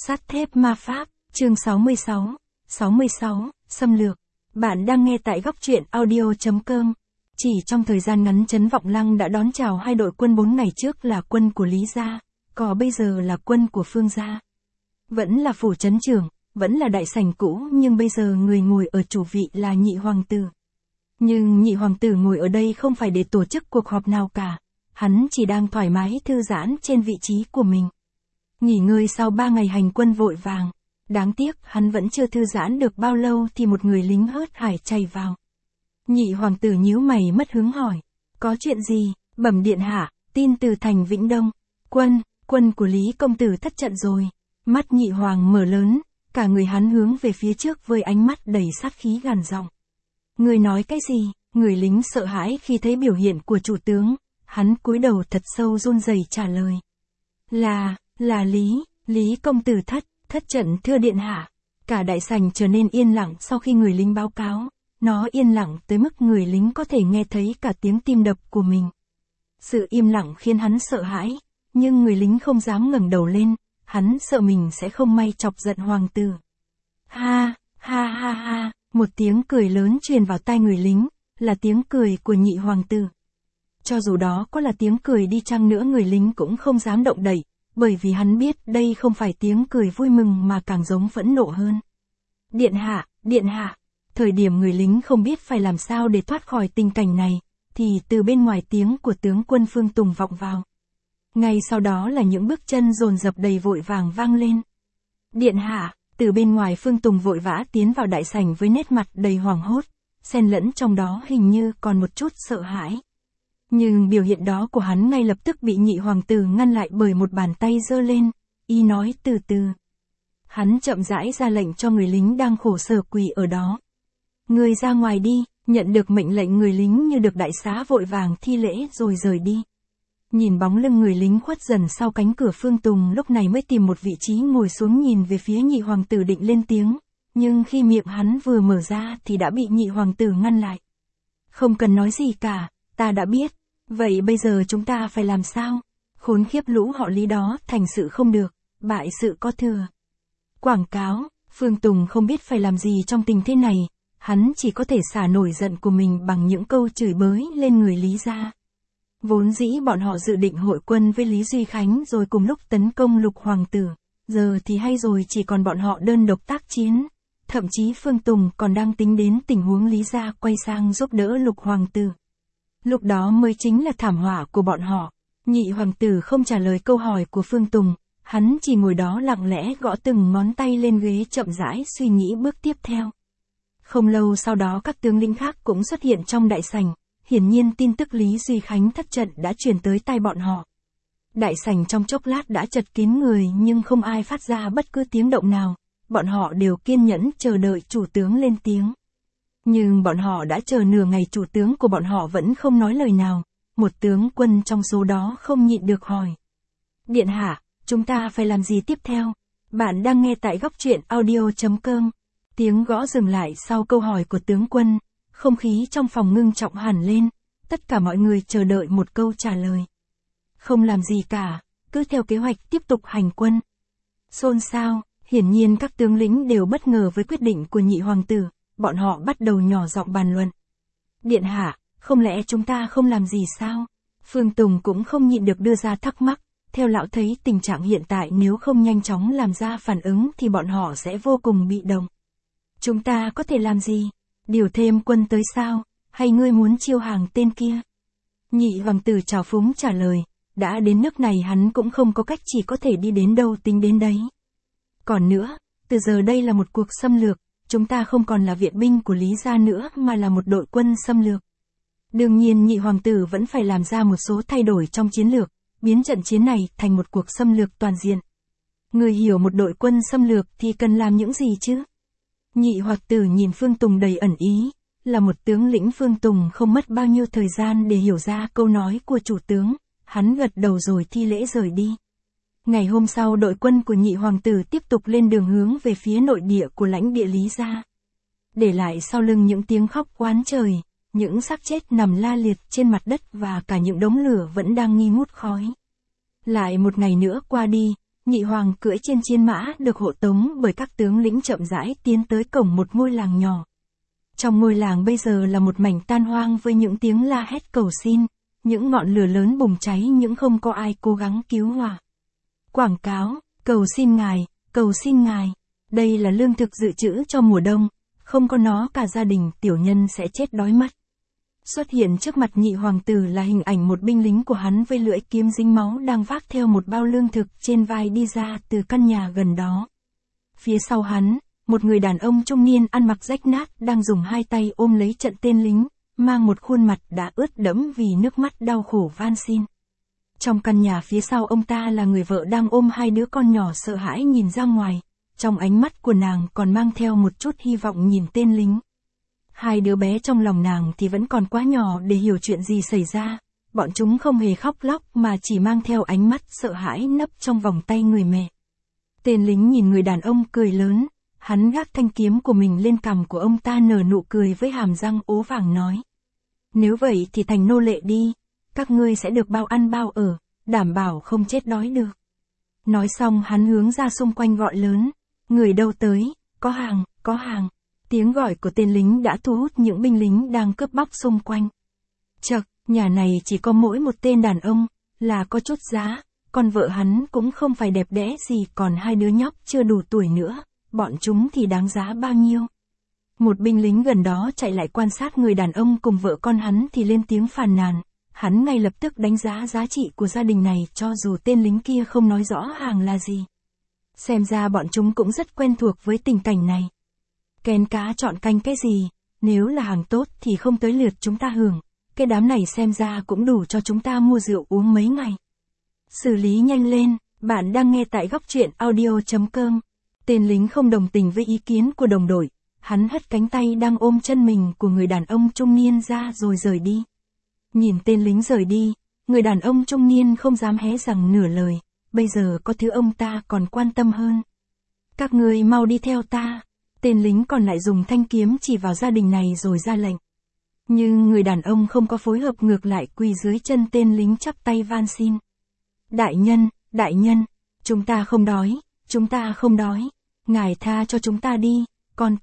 Sắt thép ma pháp, chương 66, xâm lược. Bạn đang nghe tại góc truyện audio.com. Chỉ trong thời gian ngắn Trấn Vọng Lăng đã đón chào hai đội quân 4 ngày trước là quân của Lý gia, còn bây giờ là quân của Phương gia. Vẫn là phủ trấn trưởng, vẫn là đại sảnh cũ nhưng bây giờ người ngồi ở chủ vị là nhị hoàng tử. Nhưng nhị hoàng tử ngồi ở đây không phải để tổ chức cuộc họp nào cả, hắn chỉ đang thoải mái thư giãn trên vị trí của mình. Nghỉ ngơi sau 3 ngày hành quân vội vàng. Đáng tiếc hắn vẫn chưa thư giãn được bao lâu thì một người lính hớt hải chạy vào. Nhị hoàng tử nhíu mày mất hứng hỏi. Có chuyện gì? Bẩm điện hạ, tin từ thành Vĩnh Đông. Quân của Lý công tử thất trận rồi. Mắt nhị hoàng mở lớn, cả người hắn hướng về phía trước với ánh mắt đầy sát khí gằn giọng. Người nói cái gì? Người lính sợ hãi khi thấy biểu hiện của chủ tướng. Hắn cúi đầu thật sâu run rẩy trả lời. Là Lý công tử thất trận thưa điện hạ. Cả đại sảnh trở nên yên lặng sau khi người lính báo cáo. Nó yên lặng tới mức người lính có thể nghe thấy cả tiếng tim đập của mình. Sự im lặng khiến hắn sợ hãi, nhưng người lính không dám ngẩng đầu lên, hắn sợ mình sẽ không may chọc giận hoàng tử. Ha, một tiếng cười lớn truyền vào tai người lính, là tiếng cười của nhị hoàng tử. Cho dù đó có là tiếng cười đi chăng nữa người lính cũng không dám động đậy, bởi vì hắn biết đây không phải tiếng cười vui mừng mà càng giống phẫn nộ hơn. Điện hạ, thời điểm người lính không biết phải làm sao để thoát khỏi tình cảnh này, thì từ bên ngoài tiếng của tướng quân Phương Tùng vọng vào. Ngay sau đó là những bước chân dồn dập đầy vội vàng vang lên. Điện hạ, từ bên ngoài Phương Tùng vội vã tiến vào đại sảnh với nét mặt đầy hoảng hốt, xen lẫn trong đó hình như còn một chút sợ hãi. Nhưng biểu hiện đó của hắn ngay lập tức bị nhị hoàng tử ngăn lại bởi một bàn tay giơ lên, y nói từ từ. Hắn chậm rãi ra lệnh cho người lính đang khổ sở quỳ ở đó. Người ra ngoài đi, nhận được mệnh lệnh người lính như được đại xá vội vàng thi lễ rồi rời đi. Nhìn bóng lưng người lính khuất dần sau cánh cửa Phương Tùng lúc này mới tìm một vị trí ngồi xuống nhìn về phía nhị hoàng tử định lên tiếng, nhưng khi miệng hắn vừa mở ra thì đã bị nhị hoàng tử ngăn lại. Không cần nói gì cả, ta đã biết. Vậy bây giờ chúng ta phải làm sao? Khốn khiếp lũ họ Lý đó, thành sự không được, bại sự có thừa. Quảng cáo, Phương Tùng không biết phải làm gì trong tình thế này, hắn chỉ có thể xả nổi giận của mình bằng những câu chửi bới lên người Lý gia. Vốn dĩ bọn họ dự định hội quân với Lý Duy Khánh rồi cùng lúc tấn công Lục hoàng tử, giờ thì hay rồi chỉ còn bọn họ đơn độc tác chiến. Thậm chí Phương Tùng còn đang tính đến tình huống Lý gia quay sang giúp đỡ Lục hoàng tử. Lúc đó mới chính là thảm họa của bọn họ. Nhị hoàng tử không trả lời câu hỏi của Phương Tùng, hắn chỉ ngồi đó lặng lẽ gõ từng ngón tay lên ghế chậm rãi suy nghĩ bước tiếp theo. Không lâu sau đó các tướng lĩnh khác cũng xuất hiện trong đại sảnh, hiển nhiên tin tức Lý Duy Khánh thất trận đã truyền tới tai bọn họ. Đại sảnh trong chốc lát đã chật kín người nhưng không ai phát ra bất cứ tiếng động nào, bọn họ đều kiên nhẫn chờ đợi chủ tướng lên tiếng. Nhưng bọn họ đã chờ nửa ngày chủ tướng của bọn họ vẫn không nói lời nào, một tướng quân trong số đó không nhịn được hỏi. Điện hạ, chúng ta phải làm gì tiếp theo? Bạn đang nghe tại góc truyện audio.com. Tiếng gõ dừng lại sau câu hỏi của tướng quân, không khí trong phòng ngưng trọng hẳn lên, tất cả mọi người chờ đợi một câu trả lời. Không làm gì cả, cứ theo kế hoạch tiếp tục hành quân. Xôn xao, hiển nhiên các tướng lĩnh đều bất ngờ với quyết định của nhị hoàng tử. Bọn họ bắt đầu nhỏ giọng bàn luận. Điện hạ, không lẽ chúng ta không làm gì sao? Phương Tùng cũng không nhịn được đưa ra thắc mắc, theo lão thấy tình trạng hiện tại nếu không nhanh chóng làm ra phản ứng thì bọn họ sẽ vô cùng bị động. Chúng ta có thể làm gì? Điều thêm quân tới sao? Hay ngươi muốn chiêu hàng tên kia? Nhị hoàng tử trào phúng trả lời, đã đến nước này hắn cũng không có cách chỉ có thể đi đến đâu tính đến đấy. Còn nữa, từ giờ đây là một cuộc xâm lược. Chúng ta không còn là viện binh của Lý gia nữa mà là một đội quân xâm lược. Đương nhiên nhị hoàng tử vẫn phải làm ra một số thay đổi trong chiến lược, biến trận chiến này thành một cuộc xâm lược toàn diện. Người hiểu một đội quân xâm lược thì cần làm những gì chứ? Nhị hoàng tử nhìn Phương Tùng đầy ẩn ý, là một tướng lĩnh Phương Tùng không mất bao nhiêu thời gian để hiểu ra câu nói của chủ tướng, hắn gật đầu rồi thi lễ rời đi. Ngày hôm sau đội quân của nhị hoàng tử tiếp tục lên đường hướng về phía nội địa của lãnh địa Lý gia. Để lại sau lưng những tiếng khóc oán trời, những xác chết nằm la liệt trên mặt đất và cả những đống lửa vẫn đang nghi ngút khói. Lại một ngày nữa qua đi, Nhị hoàng cưỡi trên chiến mã được hộ tống bởi các tướng lĩnh chậm rãi tiến tới cổng một ngôi làng nhỏ. Trong ngôi làng bây giờ là một mảnh tan hoang với những tiếng la hét cầu xin, những ngọn lửa lớn bùng cháy nhưng không có ai cố gắng cứu hỏa. Quảng cáo, cầu xin ngài, cầu xin ngài. Đây là lương thực dự trữ cho mùa đông, không có nó cả gia đình tiểu nhân sẽ chết đói mất. Xuất hiện trước mặt nhị hoàng tử là hình ảnh một binh lính của hắn với lưỡi kiếm dính máu đang vác theo một bao lương thực trên vai đi ra từ căn nhà gần đó. Phía sau hắn, một người đàn ông trung niên ăn mặc rách nát đang dùng hai tay ôm lấy trận tên lính, mang một khuôn mặt đã ướt đẫm vì nước mắt đau khổ van xin. Trong căn nhà phía sau ông ta là người vợ đang ôm hai đứa con nhỏ sợ hãi nhìn ra ngoài, trong ánh mắt của nàng còn mang theo một chút hy vọng nhìn tên lính. Hai đứa bé trong lòng nàng thì vẫn còn quá nhỏ để hiểu chuyện gì xảy ra, bọn chúng không hề khóc lóc mà chỉ mang theo ánh mắt sợ hãi nấp trong vòng tay người mẹ. Tên lính nhìn người đàn ông cười lớn, hắn gác thanh kiếm của mình lên cằm của ông ta nở nụ cười với hàm răng ố vàng nói. Nếu vậy thì thành nô lệ đi, các ngươi sẽ được bao ăn bao ở, đảm bảo không chết đói được. Nói xong hắn hướng ra xung quanh gọi lớn, người đâu tới, có hàng, có hàng. Tiếng gọi của tên lính đã thu hút những binh lính đang cướp bóc xung quanh. Chậc, nhà này chỉ có mỗi một tên đàn ông, là có chút giá, còn vợ hắn cũng không phải đẹp đẽ gì, còn hai đứa nhóc chưa đủ tuổi nữa, bọn chúng thì đáng giá bao nhiêu. Một binh lính gần đó chạy lại quan sát người đàn ông cùng vợ con hắn thì lên tiếng phàn nàn, hắn ngay lập tức đánh giá giá trị của gia đình này cho dù tên lính kia không nói rõ hàng là gì. Xem ra bọn chúng cũng rất quen thuộc với tình cảnh này. Kén cá chọn canh cái gì, nếu là hàng tốt thì không tới lượt chúng ta hưởng, cái đám này xem ra cũng đủ cho chúng ta mua rượu uống mấy ngày. Xử lý nhanh lên, bạn đang nghe tại góc truyện audio.com. Tên lính không đồng tình với ý kiến của đồng đội, hắn hất cánh tay đang ôm chân mình của người đàn ông trung niên ra rồi rời đi. Nhìn tên lính rời đi, người đàn ông trung niên không dám hé răng nửa lời, bây giờ có thứ ông ta còn quan tâm hơn. Các ngươi mau đi theo ta. Tên lính còn lại dùng thanh kiếm chỉ vào gia đình này rồi ra lệnh. Nhưng người đàn ông không có phối hợp, ngược lại quỳ dưới chân tên lính chắp tay van xin. Đại nhân, chúng ta không đói, ngài tha cho chúng ta đi, con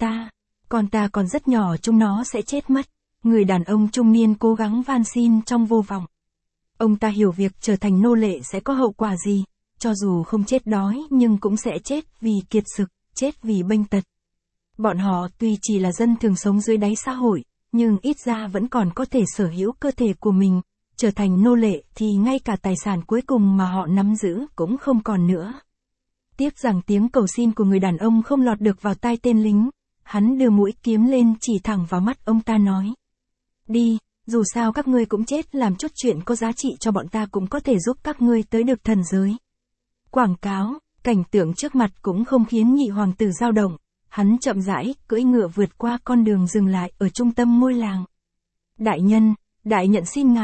ta còn rất nhỏ, chúng nó sẽ chết mất. Người đàn ông trung niên cố gắng van xin trong vô vọng. Ông ta hiểu việc trở thành nô lệ sẽ có hậu quả gì, cho dù không chết đói nhưng cũng sẽ chết vì kiệt sức, chết vì bệnh tật. Bọn họ tuy chỉ là dân thường sống dưới đáy xã hội, nhưng ít ra vẫn còn có thể sở hữu cơ thể của mình, trở thành nô lệ thì ngay cả tài sản cuối cùng mà họ nắm giữ cũng không còn nữa. Tiếc rằng tiếng cầu xin của người đàn ông không lọt được vào tai tên lính, hắn đưa mũi kiếm lên chỉ thẳng vào mắt ông ta nói. Đi, dù sao các ngươi cũng chết, làm chút chuyện có giá trị cho bọn ta cũng có thể giúp các ngươi tới được thần giới. Quảng cáo, cảnh tượng trước mặt cũng không khiến nhị hoàng tử dao động. Hắn chậm rãi, cưỡi ngựa vượt qua con đường dừng lại ở trung tâm ngôi làng. Đại nhận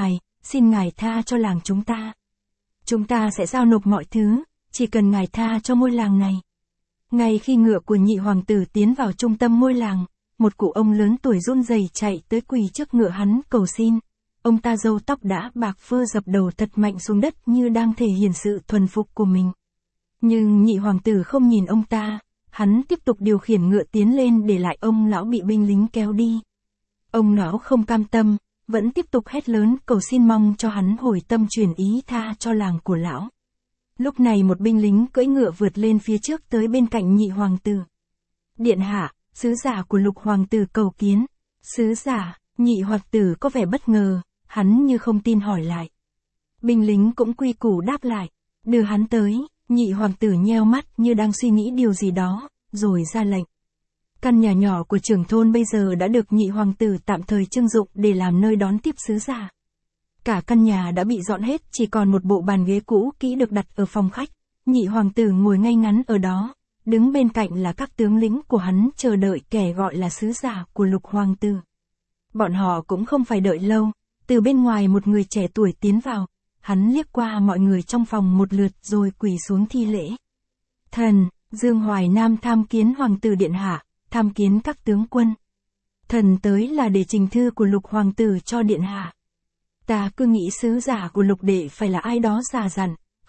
xin ngài tha cho làng chúng ta. Chúng ta sẽ giao nộp mọi thứ, chỉ cần ngài tha cho ngôi làng này. Ngay khi ngựa của nhị hoàng tử tiến vào trung tâm ngôi làng, một cụ ông lớn tuổi run rẩy chạy tới quỳ trước ngựa hắn cầu xin. Ông ta râu tóc đã bạc phơ dập đầu thật mạnh xuống đất như đang thể hiện sự thuần phục của mình. Nhưng nhị hoàng tử không nhìn ông ta. Hắn tiếp tục điều khiển ngựa tiến lên để lại ông lão bị binh lính kéo đi. Ông lão không cam tâm, vẫn tiếp tục hét lớn cầu xin mong cho hắn hồi tâm chuyển ý tha cho làng của lão. Lúc này một binh lính cưỡi ngựa vượt lên phía trước tới bên cạnh nhị hoàng tử. Điện hạ, sứ giả của Lục hoàng tử cầu kiến. Sứ giả, nhị hoàng tử có vẻ bất ngờ, hắn như không tin hỏi lại. Binh lính cũng quy củ đáp lại, đưa hắn tới. Nhị hoàng tử nheo mắt như đang suy nghĩ điều gì đó, rồi ra lệnh. Căn nhà nhỏ của trưởng thôn bây giờ đã được nhị hoàng tử tạm thời trưng dụng để làm nơi đón tiếp sứ giả. Cả căn nhà đã bị dọn hết, chỉ còn một bộ bàn ghế cũ kỹ được đặt ở phòng khách. Nhị hoàng tử ngồi ngay ngắn ở đó, đứng bên cạnh là các tướng lĩnh của hắn chờ đợi kẻ gọi là sứ giả của Lục hoàng tử. Bọn họ cũng không phải đợi lâu, từ bên ngoài một người trẻ tuổi tiến vào. Hắn liếc qua mọi người trong phòng một lượt rồi quỳ xuống thi lễ. Thần, Dương Hoài Nam tham kiến hoàng tử điện hạ, tham kiến các tướng quân. Thần tới là để trình thư của Lục hoàng tử cho điện hạ. Ta cứ nghĩ sứ giả của Lục đệ phải là ai đó già dặn,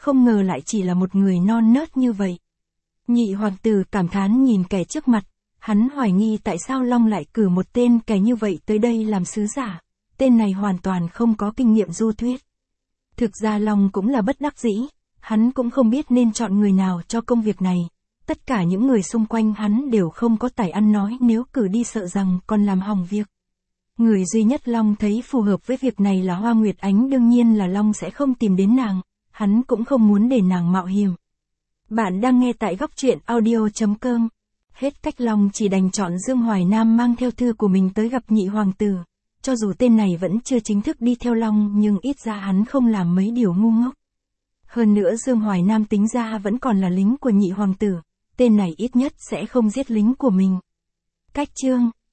không ngờ lại chỉ là một người non nớt như vậy. Nhị hoàng tử cảm thán nhìn kẻ trước mặt, hắn hoài nghi tại sao Long lại cử một tên kẻ như vậy tới đây làm sứ giả, tên này hoàn toàn không có kinh nghiệm du thuyết. Thực ra Long cũng là bất đắc dĩ, hắn cũng không biết nên chọn người nào cho công việc này, tất cả những người xung quanh hắn đều không có tài ăn nói, nếu cử đi sợ rằng còn làm hỏng việc. Người duy nhất Long thấy phù hợp với việc này là Hoa Nguyệt Ánh, đương nhiên là Long sẽ không tìm đến nàng, hắn cũng không muốn để nàng mạo hiểm. Bạn đang nghe tại góc truyện audio.com. Hết cách Long chỉ đành chọn Dương Hoài Nam mang theo thư của mình tới gặp nhị hoàng tử. Cho dù tên này vẫn chưa chính thức đi theo Long nhưng ít ra hắn không làm mấy điều ngu ngốc. Hơn nữa Dương Hoài Nam tính ra vẫn còn là lính của nhị hoàng tử, tên này ít nhất sẽ không giết lính của mình. Cách chương